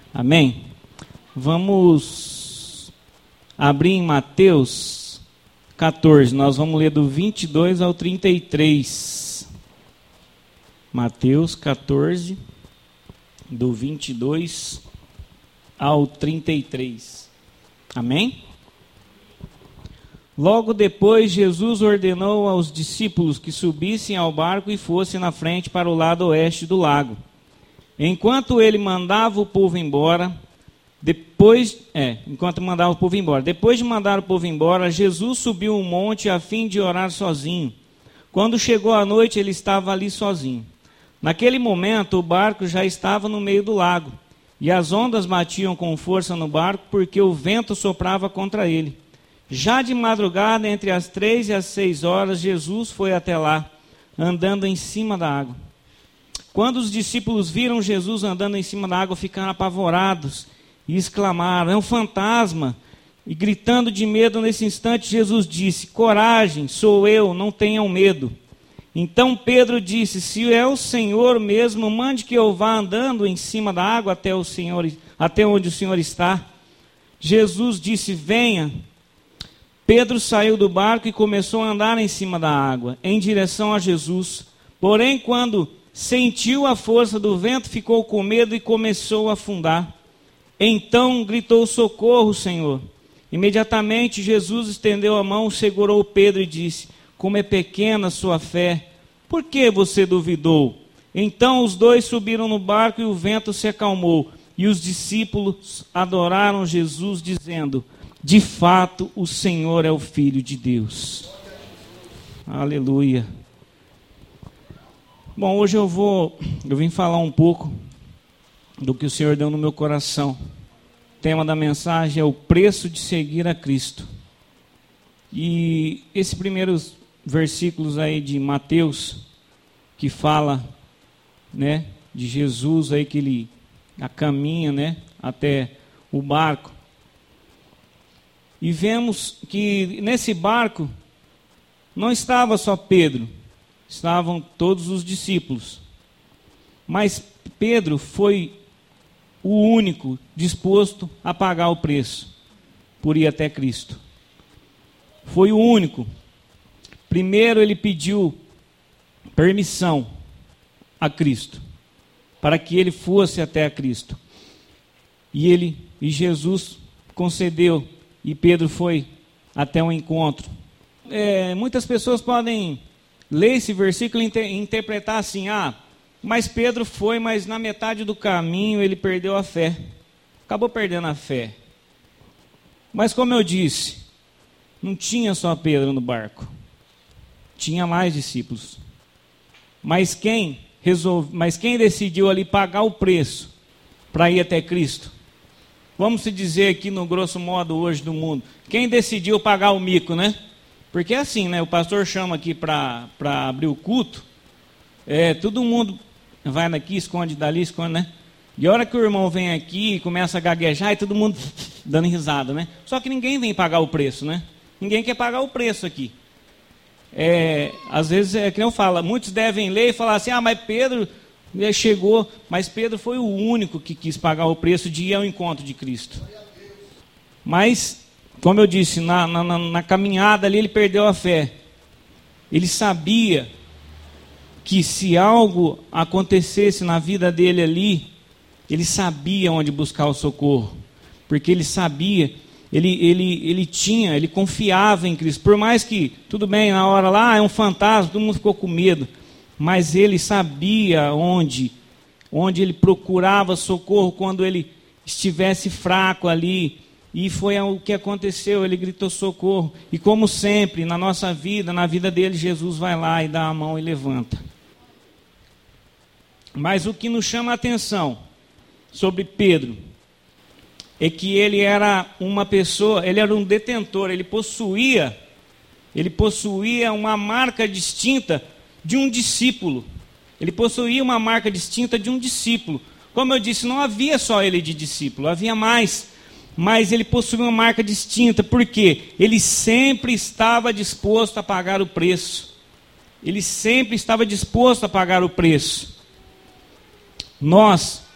Amém? Vamos abrir em Mateus 14, nós vamos ler do 22 ao 33. Mateus 14, do 22 ao 33. Amém? Logo depois, Jesus ordenou aos discípulos que subissem ao barco e fossem na frente para o lado oeste do lago. Enquanto ele mandava o povo embora, depois de mandar o povo embora, Jesus subiu um monte a fim de orar sozinho. Quando chegou a noite, ele estava ali sozinho. Naquele momento, o barco já estava no meio do lago, e as ondas batiam com força no barco, porque o vento soprava contra ele. Já de madrugada, entre as 3 e as 6 horas, Jesus foi até lá, andando em cima da água. Quando os discípulos viram Jesus andando em cima da água, ficaram apavorados e exclamaram: "É um fantasma!" E gritando de medo nesse instante, Jesus disse: "Coragem, sou eu, não tenham medo." Então Pedro disse: "Se é o Senhor mesmo, mande que eu vá andando em cima da água até onde o Senhor está." Jesus disse: "Venha." Pedro saiu do barco e começou a andar em cima da água, em direção a Jesus. Porém, quando sentiu a força do vento, ficou com medo e começou a afundar. Então gritou: "Socorro, Senhor!" Imediatamente Jesus estendeu a mão, segurou Pedro e disse: "Como é pequena a sua fé, por que você duvidou?" Então os dois subiram no barco e o vento se acalmou. E os discípulos adoraram Jesus, dizendo: "De fato, o Senhor é o Filho de Deus." Aleluia. Bom, hoje eu vim falar um pouco do que o Senhor deu no meu coração. O tema da mensagem é o preço de seguir a Cristo. E esses primeiros versículos aí de Mateus, que fala, né, de Jesus aí que ele caminha, né, até o barco. E vemos que nesse barco não estava só Pedro, estavam todos os discípulos. Mas Pedro foi o único disposto a pagar o preço por ir até Cristo. Foi o único. Primeiro ele pediu permissão a Cristo, para que ele fosse até a Cristo. E Jesus concedeu, e Pedro foi até o encontro. Muitas pessoas podem ler esse versículo e interpretar assim: mas Pedro foi, mas na metade do caminho ele perdeu a fé. Acabou perdendo a fé. Mas como eu disse, não tinha só Pedro no barco. Tinha mais discípulos. Mas quem decidiu ali pagar o preço para ir até Cristo? Vamos se dizer aqui no grosso modo hoje do mundo. Quem decidiu pagar o mico, né? Porque é assim, né? O pastor chama aqui para abrir o culto. Todo mundo vai daqui, esconde dali, esconde, né? E a hora que o irmão vem aqui e começa a gaguejar, e todo mundo dando risada, né? Só que ninguém vem pagar o preço, né? Ninguém quer pagar o preço aqui. Às vezes, que eu falo, muitos devem ler e falar assim: mas Pedro chegou, mas Pedro foi o único que quis pagar o preço de ir ao encontro de Cristo. Mas, como eu disse, na caminhada ali ele perdeu a fé. Ele sabia que se algo acontecesse na vida dele ali, ele sabia onde buscar o socorro, porque ele sabia, ele confiava em Cristo. Por mais que, tudo bem, na hora lá, é um fantasma, todo mundo ficou com medo, mas ele sabia onde ele procurava socorro quando ele estivesse fraco ali. E foi o que aconteceu, ele gritou socorro. E como sempre, na nossa vida, na vida dele, Jesus vai lá e dá a mão e levanta. Mas o que nos chama a atenção sobre Pedro é que ele era uma pessoa, ele era um detentor, ele possuía uma marca distinta de um discípulo. Ele possuía uma marca distinta de um discípulo. Como eu disse, não havia só ele de discípulo, havia mais. Mas ele possuía uma marca distinta, porque ele sempre estava disposto a pagar o preço. Ele sempre estava disposto a pagar o preço. Nós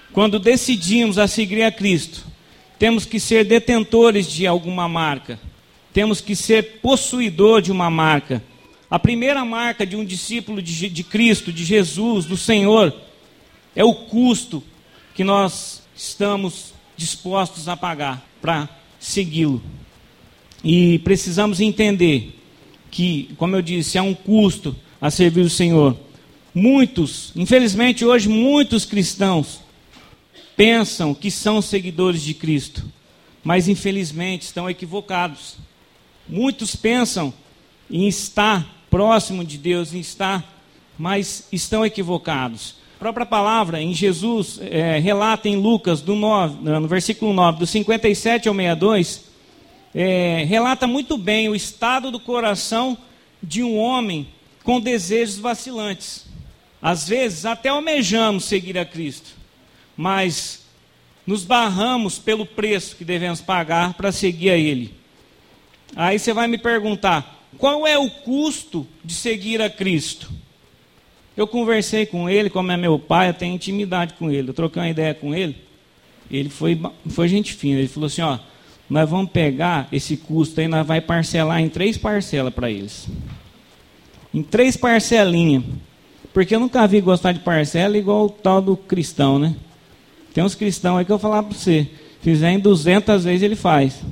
quando decidimos a seguir a Cristo, temos que ser detentores de alguma marca. Temos que ser possuidor de uma marca. A primeira marca de um discípulo de Cristo, de Jesus, do Senhor, é o custo que nós estamos dispostos a pagar para segui-lo. E precisamos entender que, como eu disse, há um custo a servir o Senhor. Infelizmente hoje, muitos cristãos pensam que são seguidores de Cristo, mas infelizmente estão equivocados. Muitos pensam em estar próximo de Deus, mas estão equivocados. A própria palavra em Jesus relata em Lucas, no versículo 9, do 57 ao 62, relata muito bem o estado do coração de um homem com desejos vacilantes. Às vezes até almejamos seguir a Cristo, mas nos barramos pelo preço que devemos pagar para seguir a Ele. Aí você vai me perguntar, qual é o custo de seguir a Cristo? Eu conversei com ele, como é meu pai, eu tenho intimidade com ele. Eu troquei uma ideia com ele, ele foi gente fina. Ele falou assim, nós vamos pegar esse custo aí, nós vamos parcelar em 3 parcelas para eles. Em 3 parcelinhas. Porque eu nunca vi gostar de parcela igual o tal do cristão, né? Tem uns cristãos aí que eu vou falar para você, fizer em 200 vezes ele faz.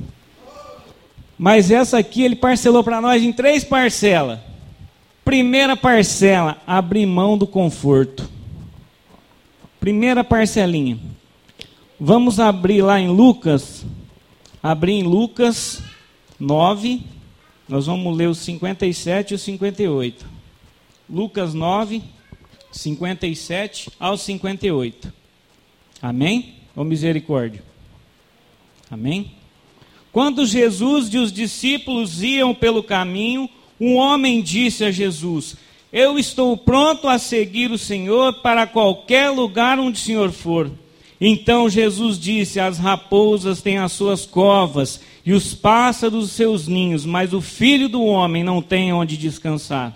Mas essa aqui ele parcelou para nós em 3 parcelas. Primeira parcela, abrir mão do conforto. Primeira parcelinha. Vamos abrir lá em Lucas. Abrir em Lucas 9. Nós vamos ler os 57 e os 58. Lucas 9, 57 ao 58. Amém? Ou misericórdia? Amém? Quando Jesus e os discípulos iam pelo caminho, um homem disse a Jesus: eu estou pronto a seguir o Senhor para qualquer lugar onde o Senhor for. Então Jesus disse: as raposas têm as suas covas e os pássaros os seus ninhos, mas o Filho do Homem não tem onde descansar.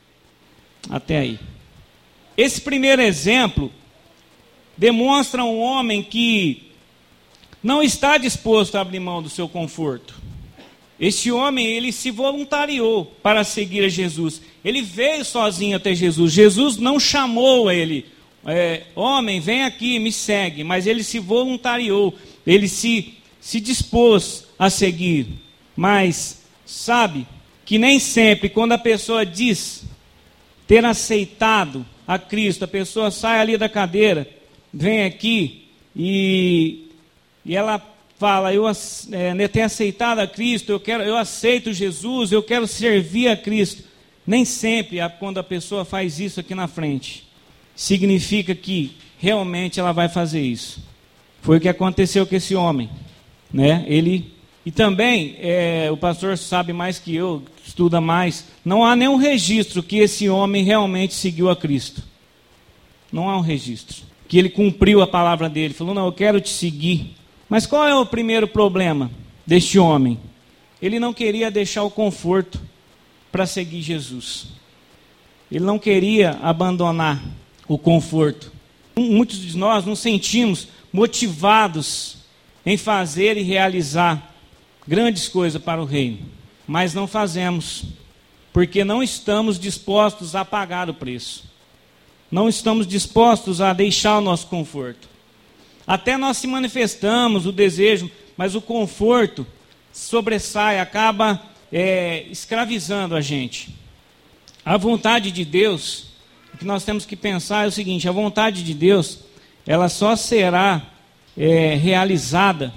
Até aí. Esse primeiro exemplo demonstra um homem que não está disposto a abrir mão do seu conforto. Esse homem, ele se voluntariou para seguir a Jesus. Ele veio sozinho até Jesus. Jesus não chamou ele, homem, vem aqui, me segue. Mas ele se voluntariou, ele se dispôs a seguir. Mas sabe que nem sempre, quando a pessoa diz ter aceitado a Cristo, a pessoa sai ali da cadeira, vem aqui e ela fala: eu tenho aceitado a Cristo, eu aceito Jesus, eu quero servir a Cristo. Nem sempre, quando a pessoa faz isso aqui na frente, significa que realmente ela vai fazer isso. Foi o que aconteceu com esse homem, né? E também, o pastor sabe mais que eu, estuda mais, não há nenhum registro que esse homem realmente seguiu a Cristo. Não há um registro que ele cumpriu a palavra dele, falou: não, eu quero te seguir. Mas qual é o primeiro problema deste homem? Ele não queria deixar o conforto para seguir Jesus. Ele não queria abandonar o conforto. Muitos de nós nos sentimos motivados em fazer e realizar grandes coisas para o reino, mas não fazemos, porque não estamos dispostos a pagar o preço. Não estamos dispostos a deixar o nosso conforto. Até nós se manifestamos o desejo, mas o conforto sobressai, acaba escravizando a gente. A vontade de Deus, o que nós temos que pensar é o seguinte: a vontade de Deus, ela só será realizada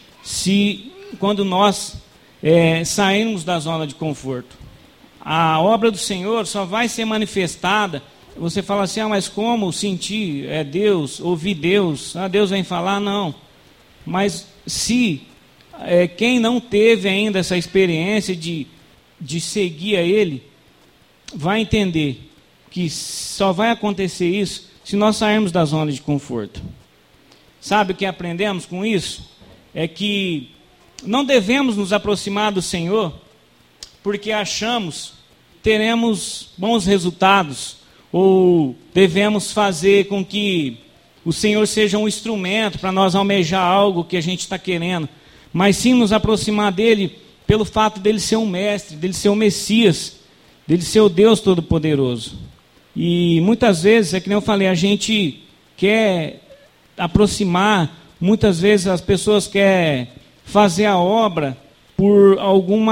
quando nós sairmos da zona de conforto. A obra do Senhor só vai ser manifestada. Você fala assim: mas como sentir Deus, ouvir Deus? Deus vem falar? Não. Mas se quem não teve ainda essa experiência de seguir a Ele, vai entender que só vai acontecer isso se nós sairmos da zona de conforto. Sabe o que aprendemos com isso? É que não devemos nos aproximar do Senhor porque achamos teremos bons resultados, ou devemos fazer com que o Senhor seja um instrumento para nós almejar algo que a gente está querendo, mas sim nos aproximar dele pelo fato dele ser um mestre, dele ser o Messias, dele ser o Deus Todo-Poderoso. E muitas vezes, é que nem eu falei, a gente quer aproximar, muitas vezes as pessoas querem fazer a obra por algum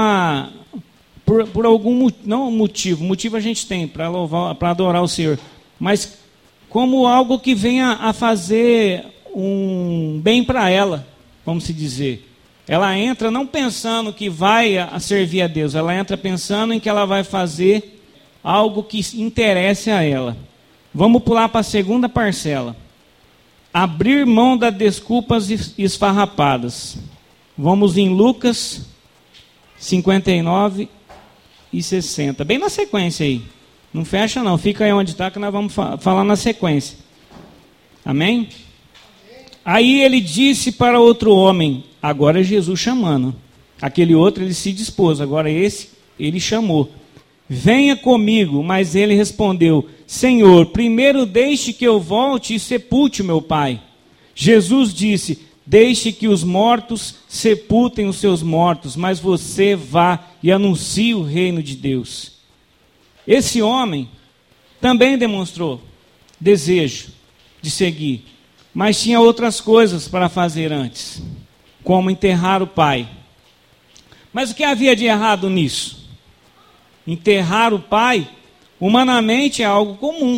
não motivo a gente tem para louvar, para adorar o Senhor, mas como algo que venha a fazer um bem para ela, vamos se dizer. Ela entra não pensando que vai a servir a Deus, ela entra pensando em que ela vai fazer algo que interesse a ela. Vamos pular para a segunda parcela. Abrir mão das desculpas esfarrapadas. Vamos em Lucas 59 e 60. Bem na sequência aí. Não fecha não, fica aí onde está que nós vamos falar na sequência. Amém? Aí ele disse para outro homem, agora é Jesus chamando. Aquele outro ele se dispôs, agora esse ele chamou. Venha comigo, mas ele respondeu, Senhor, primeiro deixe que eu volte e sepulte o meu pai. Jesus disse, deixe que os mortos sepultem os seus mortos, mas você vá e anuncie o reino de Deus. Esse homem também demonstrou desejo de seguir, mas tinha outras coisas para fazer antes, como enterrar o pai. Mas o que havia de errado nisso? Enterrar o pai, humanamente, é algo comum.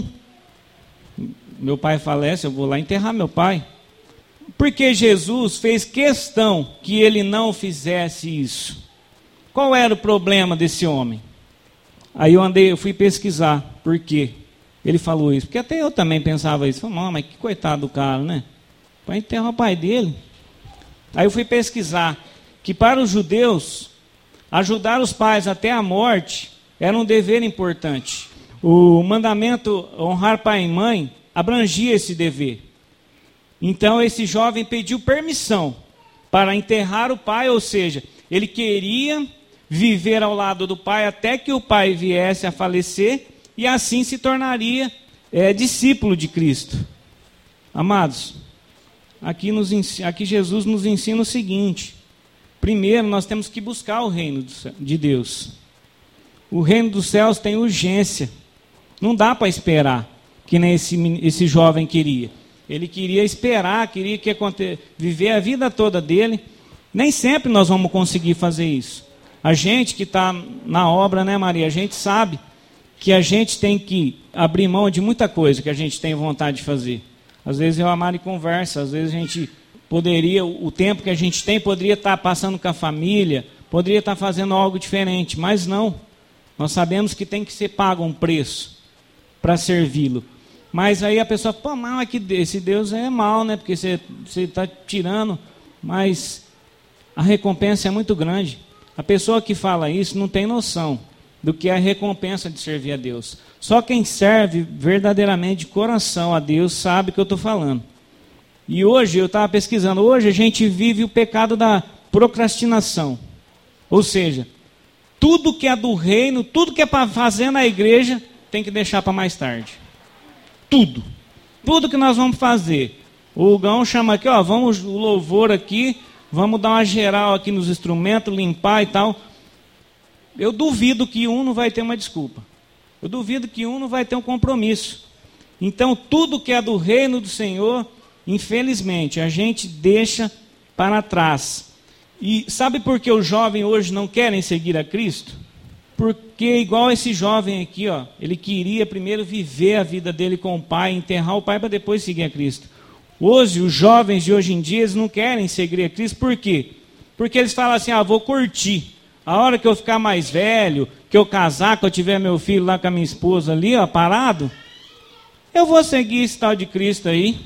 Meu pai falece, eu vou lá enterrar meu pai. Porque Jesus fez questão que ele não fizesse isso. Qual era o problema desse homem? Aí eu fui pesquisar por quê ele falou isso. Porque até eu também pensava isso. Falei, mas que coitado do cara, né? Para enterrar o pai dele. Aí eu fui pesquisar que para os judeus, ajudar os pais até a morte era um dever importante. O mandamento honrar pai e mãe abrangia esse dever. Então esse jovem pediu permissão para enterrar o pai, ou seja, ele queria viver ao lado do pai até que o pai viesse a falecer e assim se tornaria discípulo de Cristo. Amados, aqui Jesus nos ensina o seguinte: primeiro nós temos que buscar o reino de Deus. O reino dos céus tem urgência, não dá para esperar, que nem esse jovem queria. Ele queria esperar, queria viver a vida toda dele. Nem sempre nós vamos conseguir fazer isso. A gente que está na obra, né, Maria? A gente sabe que a gente tem que abrir mão de muita coisa que a gente tem vontade de fazer. Às vezes eu e a Mari conversa, às vezes a gente poderia, o tempo que a gente tem, poderia estar passando com a família, poderia estar fazendo algo diferente, mas não. Nós sabemos que tem que ser pago um preço para servi-lo. Mas aí a pessoa, mas é que esse Deus é mau, né? Porque você está tirando, mas a recompensa é muito grande. A pessoa que fala isso não tem noção do que é a recompensa de servir a Deus. Só quem serve verdadeiramente de coração a Deus sabe o que eu estou falando. E hoje, eu estava pesquisando, hoje a gente vive o pecado da procrastinação. Ou seja, tudo que é do reino, tudo que é para fazer na igreja, tem que deixar para mais tarde. Tudo. Tudo que nós vamos fazer. O Gão chama aqui, vamos o louvor aqui, vamos dar uma geral aqui nos instrumentos, limpar e tal. Eu duvido que um não vai ter uma desculpa. Eu duvido que um não vai ter um compromisso. Então, tudo que é do reino do Senhor, infelizmente, a gente deixa para trás. E sabe por que os jovens hoje não querem seguir a Cristo? Porque igual esse jovem aqui, ele queria primeiro viver a vida dele com o pai, enterrar o pai para depois seguir a Cristo. Hoje, os jovens de hoje em dia, eles não querem seguir a Cristo, por quê? Porque eles falam assim, vou curtir. A hora que eu ficar mais velho, que eu casar, que eu tiver meu filho lá com a minha esposa ali, parado, eu vou seguir esse tal de Cristo aí.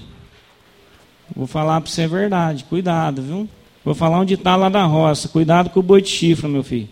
Vou falar para você a verdade, cuidado, viu? Vou falar um ditado lá da roça, cuidado com o boi de chifra, meu filho.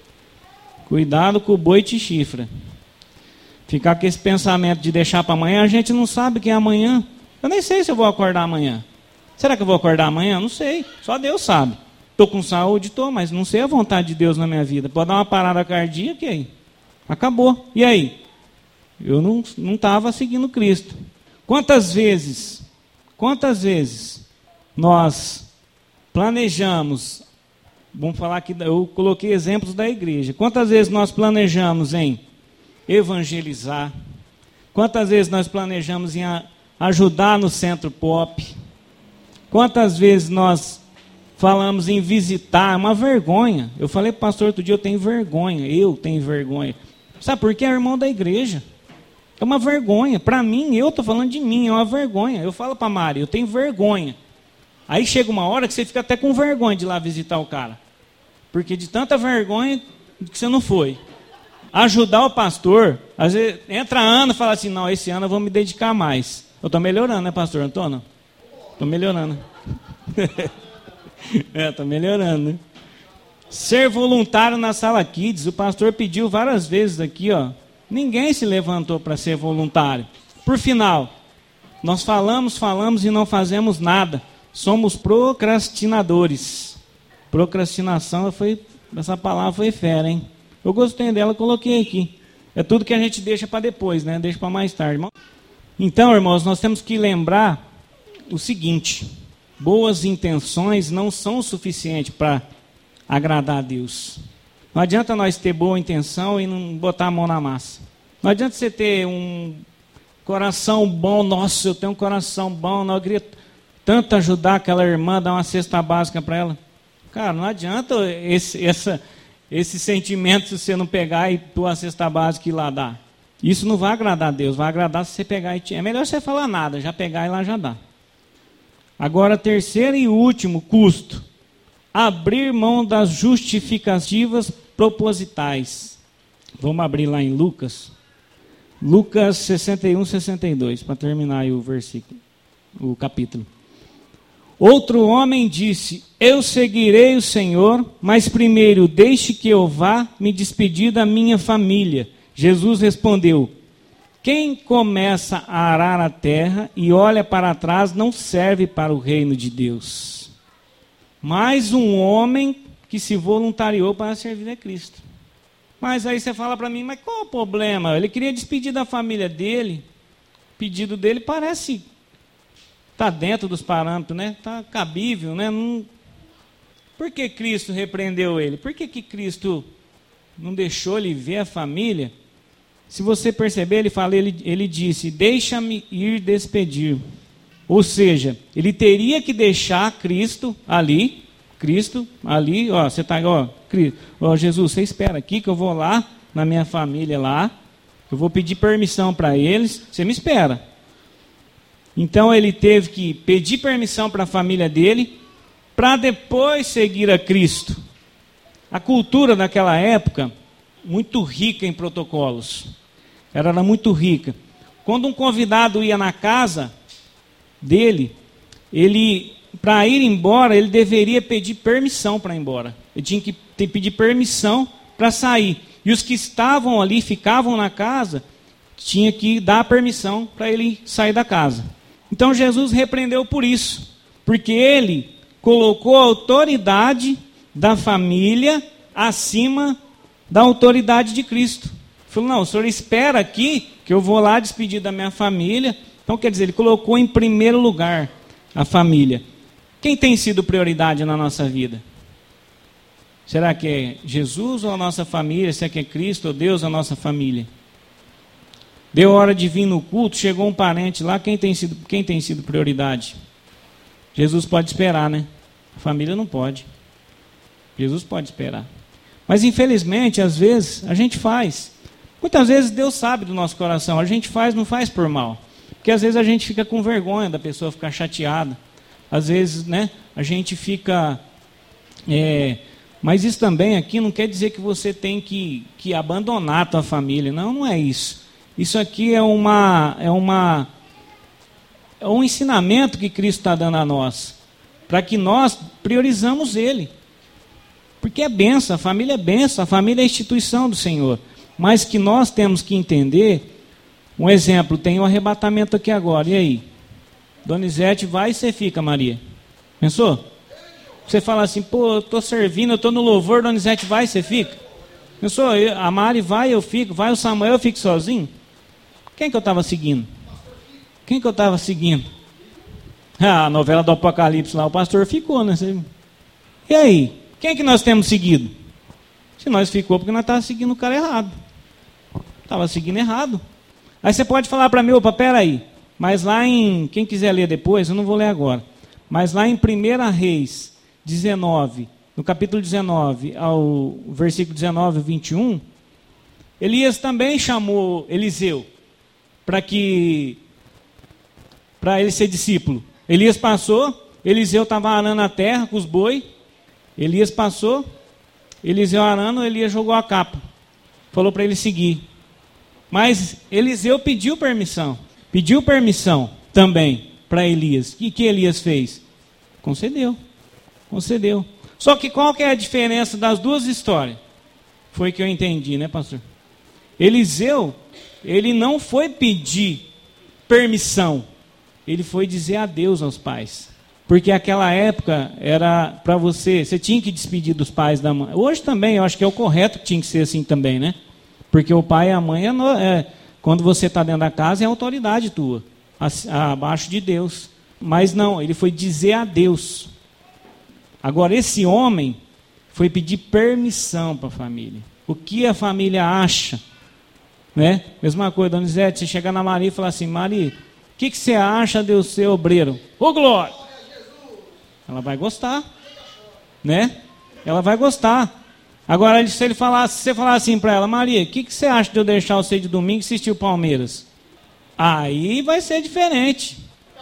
Cuidado com o boi de chifra. Ficar com esse pensamento de deixar para amanhã, a gente não sabe que é amanhã. Eu nem sei se eu vou acordar amanhã. Será que eu vou acordar amanhã? Não sei, só Deus sabe. Estou com saúde, estou, mas não sei a vontade de Deus na minha vida. Pode dar uma parada cardíaca e aí? Acabou. E aí? Eu não estava seguindo Cristo. Quantas vezes Quantas vezes nós planejamos, vamos falar que eu coloquei exemplos da igreja, quantas vezes nós planejamos em evangelizar, quantas vezes nós planejamos em ajudar no centro pop, quantas vezes nós falamos em visitar, é uma vergonha. Eu falei para o pastor outro dia, eu tenho vergonha. Sabe por quê? É irmão da igreja. É uma vergonha. Para mim, eu estou falando de mim, é uma vergonha. Eu falo para a Mari, eu tenho vergonha. Aí chega uma hora que você fica até com vergonha de ir lá visitar o cara. Porque de tanta vergonha que você não foi. Ajudar o pastor, às vezes entra ano e fala assim, não, esse ano eu vou me dedicar mais. Eu estou melhorando, né, pastor Antônio? Estou melhorando. Estou melhorando, né? Ser voluntário na sala Kids, o pastor pediu várias vezes aqui, ó. Ninguém se levantou para ser voluntário. Por final, nós falamos e não fazemos nada. Somos procrastinadores. Procrastinação, essa palavra foi fera, hein? Eu gostei dela, coloquei aqui. É tudo que a gente deixa para depois, né? Deixa para mais tarde, irmão. Então, irmãos, nós temos que lembrar o seguinte: boas intenções não são o suficiente para agradar a Deus. Não adianta nós ter boa intenção e não botar a mão na massa. Não adianta você ter um coração bom. Nossa, eu tenho um coração bom, não, eu queria tanto ajudar aquela irmã, dar uma cesta básica para ela. Cara, não adianta esse sentimento se você não pegar e pôr a cesta básica e ir lá dar. Isso não vai agradar a Deus, vai agradar se você pegar e... É melhor você falar nada, já pegar e lá já dá. Agora, terceiro e último custo: abrir mão das justificativas propositais. Vamos abrir lá em Lucas 61, 62, para terminar aí o versículo, o capítulo. Outro homem disse: eu seguirei o Senhor, mas primeiro deixe que eu vá me despedir da minha família. Jesus respondeu: quem começa a arar a terra e olha para trás não serve para o reino de Deus. Mais um homem que se voluntariou para servir a Cristo. Mas aí você fala para mim, mas qual o problema? Ele queria despedir da família dele. O pedido dele parece tá dentro dos parâmetros, né? Tá cabível, né? Não... Por que Cristo repreendeu ele? Por que Cristo não deixou ele ver a família? Se você perceber, ele disse: deixa-me ir despedir. Ou seja, ele teria que deixar Cristo ali, ó, você está, ó, Jesus, você espera aqui que eu vou lá na minha família lá, eu vou pedir permissão para eles, você me espera. Então ele teve que pedir permissão para a família dele, para depois seguir a Cristo. A cultura daquela época, muito rica em protocolos, era muito rica. Quando um convidado ia na casa dele, para ir embora, ele deveria pedir permissão para ir embora. Ele tinha que pedir permissão para sair. E os que estavam ali, ficavam na casa, tinha que dar permissão para ele sair da casa. Então Jesus repreendeu por isso, porque ele colocou a autoridade da família acima da autoridade de Cristo. Ele falou: não, o senhor espera aqui que eu vou lá despedir da minha família. Então, quer dizer, ele colocou em primeiro lugar a família. Quem tem sido prioridade na nossa vida? Será que é Jesus ou a nossa família? Será que é Cristo ou Deus ou a nossa família? Deu hora de vir no culto, chegou um parente lá, quem tem sido prioridade? Jesus pode esperar, né? A família não pode. Jesus pode esperar. Mas infelizmente, às vezes, a gente faz. Muitas vezes Deus sabe do nosso coração, a gente faz, não faz por mal. Porque às vezes a gente fica com vergonha da pessoa ficar chateada. Às vezes, né, a gente fica... mas isso também aqui não quer dizer que você tem que abandonar a tua família. Não, não é isso. Isso aqui é um ensinamento que Cristo está dando a nós, para que nós priorizamos Ele. Porque é bênção, a família é bênção, a família é a instituição do Senhor. Mas que nós temos que entender, um exemplo, tem um arrebatamento aqui agora, e aí? Donizete vai e você fica, Maria. Pensou? Você fala assim, pô, eu estou servindo, eu estou no louvor, Donizete vai e você fica. Pensou? A Mari vai, eu fico, vai o Samuel, eu fico sozinho. Quem que eu estava seguindo? A novela do Apocalipse lá, o pastor ficou, né? E aí? Quem é que nós temos seguido? Se nós ficou, porque nós estávamos seguindo o cara errado. Estava seguindo errado. Aí você pode falar para mim, opa, peraí. Mas lá em, quem quiser ler depois, eu não vou ler agora. Mas lá em 1 Reis 19, no capítulo 19, ao versículo 19 e 21, Elias também chamou Eliseu para ele ser discípulo. Elias passou, Eliseu estava arando a terra com os boi. Elias passou, Eliseu arando, Elias jogou a capa. Falou para ele seguir. Mas Eliseu pediu permissão também para Elias. E o que Elias fez? Concedeu. Só que qual que é a diferença das duas histórias? Foi que eu entendi, né, pastor? Eliseu, ele não foi pedir permissão. Ele foi dizer adeus aos pais. Porque aquela época era para você tinha que despedir dos pais da mãe. Hoje também, eu acho que é o correto que tinha que ser assim também, né? Porque o pai e a mãe, quando você está dentro da casa, é autoridade tua, abaixo de Deus. Mas não, ele foi dizer adeus. Agora, esse homem foi pedir permissão para a família. O que a família acha? Né? Mesma coisa, Dona Zete, você chegar na Maria e falar assim, Maria, o que você acha de eu ser obreiro? Ô, glória! Ela vai gostar, né? Ela vai gostar. Agora, se você falar assim para ela, Maria, o que você acha de eu deixar você de domingo e assistir o Palmeiras? Aí vai ser diferente.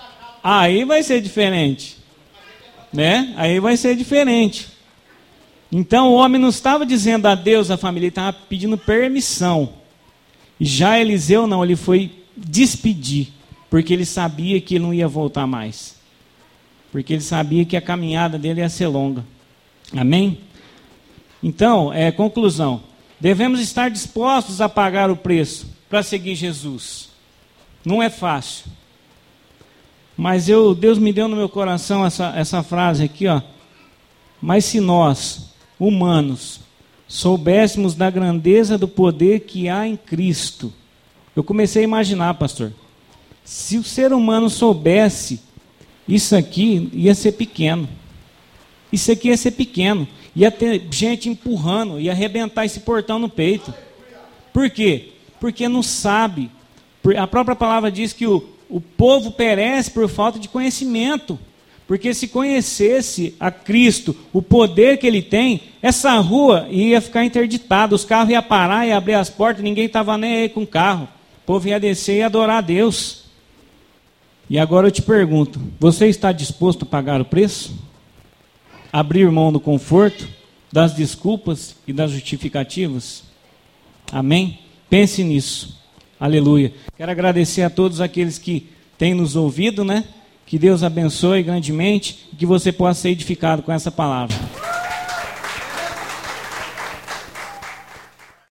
Né? Aí vai ser diferente. Então, o homem não estava dizendo adeus à família, ele estava pedindo permissão. E já Eliseu não, ele foi despedir, porque ele sabia que ele não ia voltar mais. Porque ele sabia que a caminhada dele ia ser longa. Amém? Então, conclusão. Devemos estar dispostos a pagar o preço para seguir Jesus. Não é fácil. Mas Deus me deu no meu coração essa frase aqui, ó. Mas se nós, humanos, soubéssemos da grandeza do poder que há em Cristo. Eu comecei a imaginar, pastor. Se o ser humano soubesse, isso aqui ia ser pequeno. Isso aqui ia ser pequeno. Ia ter gente empurrando, ia arrebentar esse portão no peito. Por quê? Porque não sabe. A própria palavra diz que o povo perece por falta de conhecimento. Porque se conhecesse a Cristo, o poder que ele tem, essa rua ia ficar interditada, os carros iam parar, iam abrir as portas, ninguém estava nem aí com o carro. O povo ia descer e adorar a Deus. E agora eu te pergunto, você está disposto a pagar o preço? Abrir mão do conforto, das desculpas e das justificativas? Amém? Pense nisso. Aleluia. Quero agradecer a todos aqueles que têm nos ouvido, né? Que Deus abençoe grandemente e que você possa ser edificado com essa palavra.